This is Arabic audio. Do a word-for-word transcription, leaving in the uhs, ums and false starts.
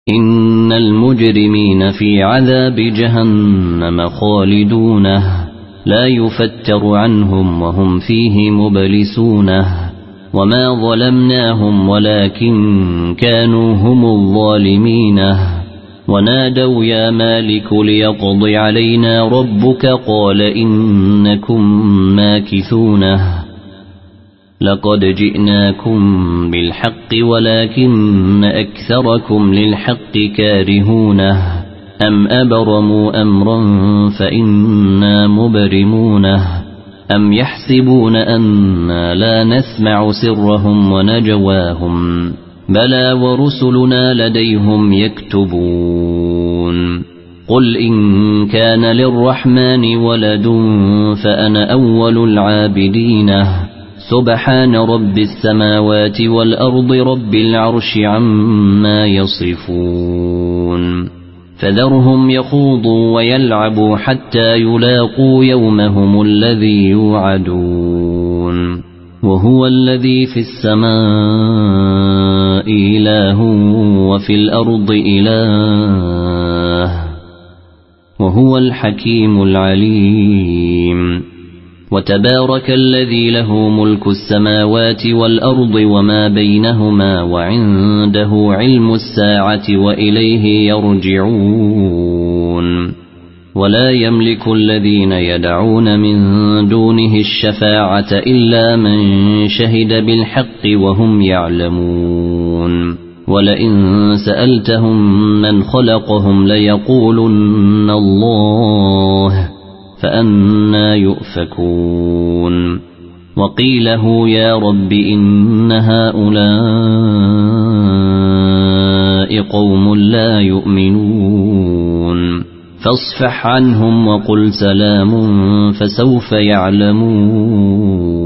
إن المجرمين في عذاب جهنم خالدونه لا يفتر عنهم وهم فيه مبلسونه وما ظلمناهم ولكن كانوا هم الظالمين ونادوا يا مالك ليقض علينا ربك قال إنكم ماكثونه لقد جئناكم بالحق ولكن أكثركم للحق كارهونه أم أبرموا أمرا فإنا مبرمونه أم يحسبون أنا لا نسمع سرهم ونجواهم بلى ورسلنا لديهم يكتبون قل إن كان للرحمن ولد فأنا أول العابدين سبحان رب السماوات والأرض رب العرش عما يصفون فذرهم يخوضوا ويلعبوا حتى يلاقوا يومهم الذي يوعدون وهو الذي في السماء إله وفي الأرض إله وهو الحكيم العليم وتبارك الذي له ملك السماوات والأرض وما بينهما وعنده علم الساعة وإليه يرجعون ولا يملك الذين يدعون من دونه الشفاعة إلا من شهد بالحق وهم يعلمون ولئن سألتهم من خلقهم ليقولن الله فأنا يؤفكون وقيله يا رب إن هؤلاء قوم لا يؤمنون فاصفح عنهم وقل سلام فسوف يعلمون.